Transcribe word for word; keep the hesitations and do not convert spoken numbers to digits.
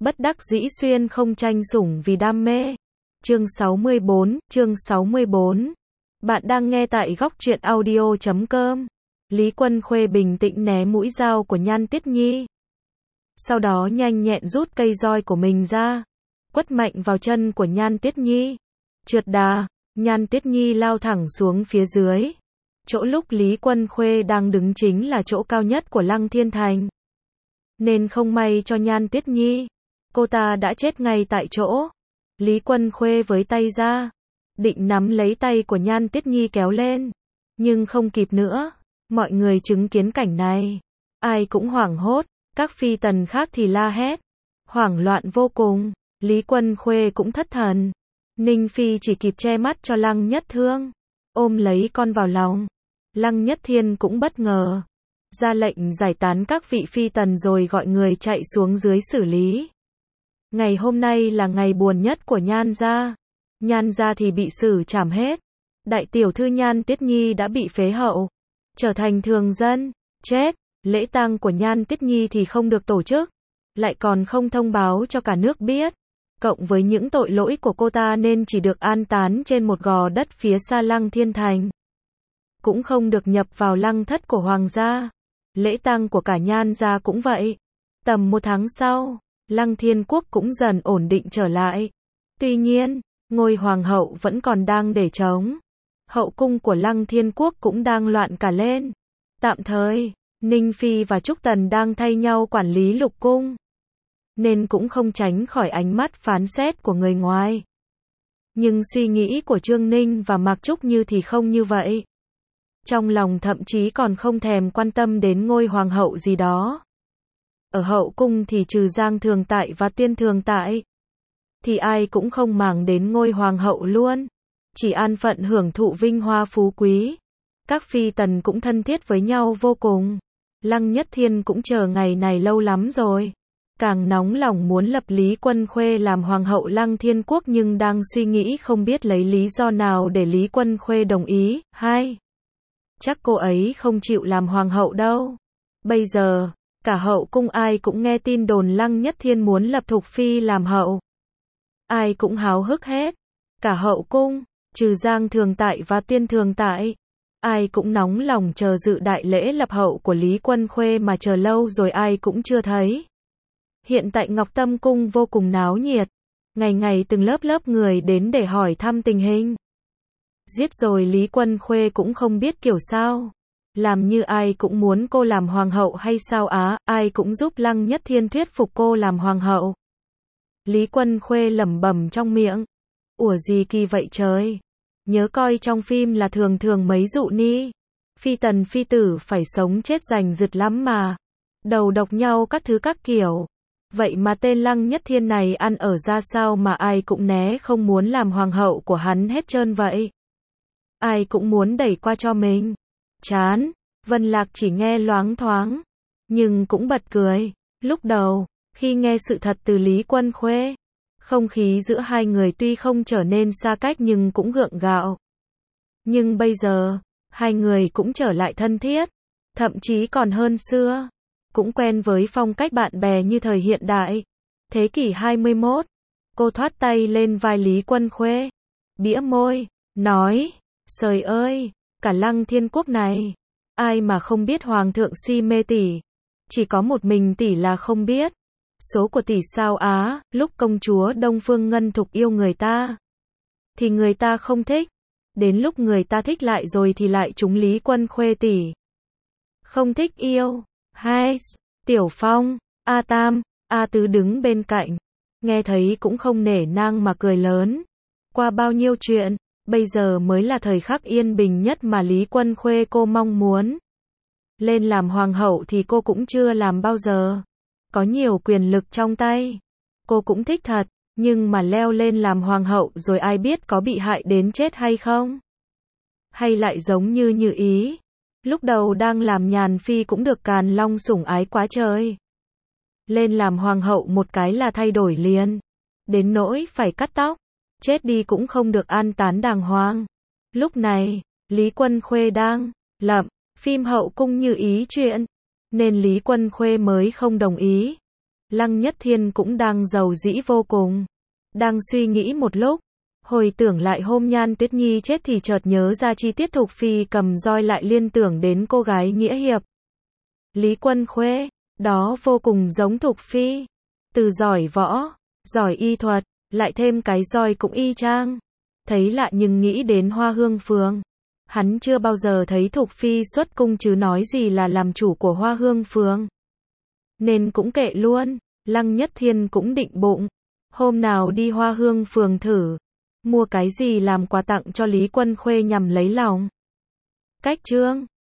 Bất đắc dĩ xuyên không tranh sủng vì đam mê. Chương sáu mươi bốn, chương sáu mươi bốn. Bạn đang nghe tại góc truyện audio chấm com. Lý Quân Khuê bình tĩnh né mũi dao của Nhan Tiết Nhi. Sau đó nhanh nhẹn rút cây roi của mình ra, quất mạnh vào chân của Nhan Tiết Nhi. Trượt đà, Nhan Tiết Nhi lao thẳng xuống phía dưới. Chỗ lúc Lý Quân Khuê đang đứng chính là chỗ cao nhất của Lăng Thiên Thành. Nên không may cho Nhan Tiết Nhi, cô ta đã chết ngay tại chỗ. Lý Quân Khuê với tay ra, định nắm lấy tay của Nhan Tiết Nhi kéo lên, nhưng không kịp nữa. Mọi người chứng kiến cảnh này, ai cũng hoảng hốt, các phi tần khác thì la hét, hoảng loạn vô cùng. Lý Quân Khuê cũng thất thần. Ninh Phi chỉ kịp che mắt cho Lăng Nhất Thương, ôm lấy con vào lòng. Lăng Nhất Thiên cũng bất ngờ, ra lệnh giải tán các vị phi tần rồi gọi người chạy xuống dưới xử lý. Ngày hôm nay là ngày buồn nhất của Nhan gia. Nhan gia thì bị xử trảm hết. Đại tiểu thư Nhan Tiết Nhi đã bị phế hậu, trở thành thường dân, chết. Lễ tang của Nhan Tiết Nhi thì không được tổ chức, lại còn không thông báo cho cả nước biết. Cộng với những tội lỗi của cô ta nên chỉ được an táng trên một gò đất phía xa Lăng Thiên Thành, cũng không được nhập vào lăng thất của hoàng gia. Lễ tang của cả Nhan gia cũng vậy. Tầm một tháng sau, Lăng Thiên Quốc cũng dần ổn định trở lại. Tuy nhiên, ngôi hoàng hậu vẫn còn đang để trống. Hậu cung của Lăng Thiên Quốc cũng đang loạn cả lên. Tạm thời, Ninh Phi và Trúc Tần đang thay nhau quản lý lục cung, nên cũng không tránh khỏi ánh mắt phán xét của người ngoài. Nhưng suy nghĩ của Trương Ninh và Mạc Trúc Như thì không như vậy. Trong lòng thậm chí còn không thèm quan tâm đến ngôi hoàng hậu gì đó. Ở hậu cung thì trừ Giang Thường Tại và Tiên Thường Tại, thì ai cũng không màng đến ngôi hoàng hậu luôn. Chỉ an phận hưởng thụ vinh hoa phú quý. Các phi tần cũng thân thiết với nhau vô cùng. Lăng Nhất Thiên cũng chờ ngày này lâu lắm rồi. Càng nóng lòng muốn lập Lý Quân Khuê làm hoàng hậu Lăng Thiên Quốc, nhưng đang suy nghĩ không biết lấy lý do nào để Lý Quân Khuê đồng ý. Hai, chắc cô ấy không chịu làm hoàng hậu đâu. Bây giờ, cả hậu cung ai cũng nghe tin đồn Lăng Nhất Thiên muốn lập Thục Phi làm hậu. Ai cũng háo hức hết. Cả hậu cung, trừ Giang Thường Tại và Tiên Thường Tại, ai cũng nóng lòng chờ dự đại lễ lập hậu của Lý Quân Khuê mà chờ lâu rồi ai cũng chưa thấy. Hiện tại Ngọc Tâm Cung vô cùng náo nhiệt. Ngày ngày từng lớp lớp người đến để hỏi thăm tình hình. Giết rồi Lý Quân Khuê cũng không biết kiểu sao. Làm như ai cũng muốn cô làm hoàng hậu hay sao á, ai cũng giúp Lăng Nhất Thiên thuyết phục cô làm hoàng hậu. Lý Quân Khuê lẩm bẩm trong miệng. Ủa gì kỳ vậy trời. Nhớ coi trong phim là thường thường mấy dụ ni. Phi tần phi tử phải sống chết giành giật lắm mà. Đầu độc nhau các thứ các kiểu. Vậy mà tên Lăng Nhất Thiên này ăn ở ra sao mà ai cũng né không muốn làm hoàng hậu của hắn hết trơn vậy. Ai cũng muốn đẩy qua cho mình. Chán. Vân Lạc chỉ nghe loáng thoáng, nhưng cũng bật cười. Lúc đầu, khi nghe sự thật từ Lý Quân Khuê, không khí giữa hai người tuy không trở nên xa cách nhưng cũng gượng gạo. Nhưng bây giờ, hai người cũng trở lại thân thiết, thậm chí còn hơn xưa. Cũng quen với phong cách bạn bè như thời hiện đại. Thế kỷ hai mươi mốt, cô thoát tay lên vai Lý Quân Khuê, bĩa môi, nói, trời ơi, cả Lăng Thiên Quốc này, ai mà không biết Hoàng thượng si mê tỷ. Chỉ có một mình tỷ là không biết. Số của tỷ sao á, lúc công chúa Đông Phương Ngân Thục yêu người ta, thì người ta không thích. Đến lúc người ta thích lại rồi thì lại trúng Lý Quân Khuê tỷ. Không thích yêu. Hai, Tiểu Phong, A Tam, A Tứ đứng bên cạnh, nghe thấy cũng không nể nang mà cười lớn. Qua bao nhiêu chuyện, bây giờ mới là thời khắc yên bình nhất mà Lý Quân Khuê cô mong muốn. Lên làm hoàng hậu thì cô cũng chưa làm bao giờ. Có nhiều quyền lực trong tay, cô cũng thích thật, nhưng mà leo lên làm hoàng hậu rồi ai biết có bị hại đến chết hay không? Hay lại giống như Như Ý, lúc đầu đang làm nhàn phi cũng được Càn Long sủng ái quá trời. Lên làm hoàng hậu một cái là thay đổi liền. Đến nỗi phải cắt tóc, chết đi cũng không được an táng đàng hoàng. Lúc này, Lý Quân Khuê đang lập phim hậu cung Như Ý chuyện, nên Lý Quân Khuê mới không đồng ý. Lăng Nhất Thiên cũng đang giàu dĩ vô cùng. Đang suy nghĩ một lúc, hồi tưởng lại hôm Nhan Tuyết Nhi chết thì chợt nhớ ra chi tiết Thục Phi cầm roi lại liên tưởng đến cô gái nghĩa hiệp. Lý Quân Khuê, đó vô cùng giống Thục Phi. Từ giỏi võ, giỏi y thuật, lại thêm cái roi cũng y chang. Thấy lạ nhưng nghĩ đến Hoa Hương Phường. Hắn chưa bao giờ thấy Thục Phi xuất cung chứ nói gì là làm chủ của Hoa Hương Phường. Nên cũng kệ luôn, Lăng Nhất Thiên cũng định bụng. Hôm nào đi Hoa Hương Phường thử, mua cái gì làm quà tặng cho Lý Quân Khuê nhằm lấy lòng. Cách chương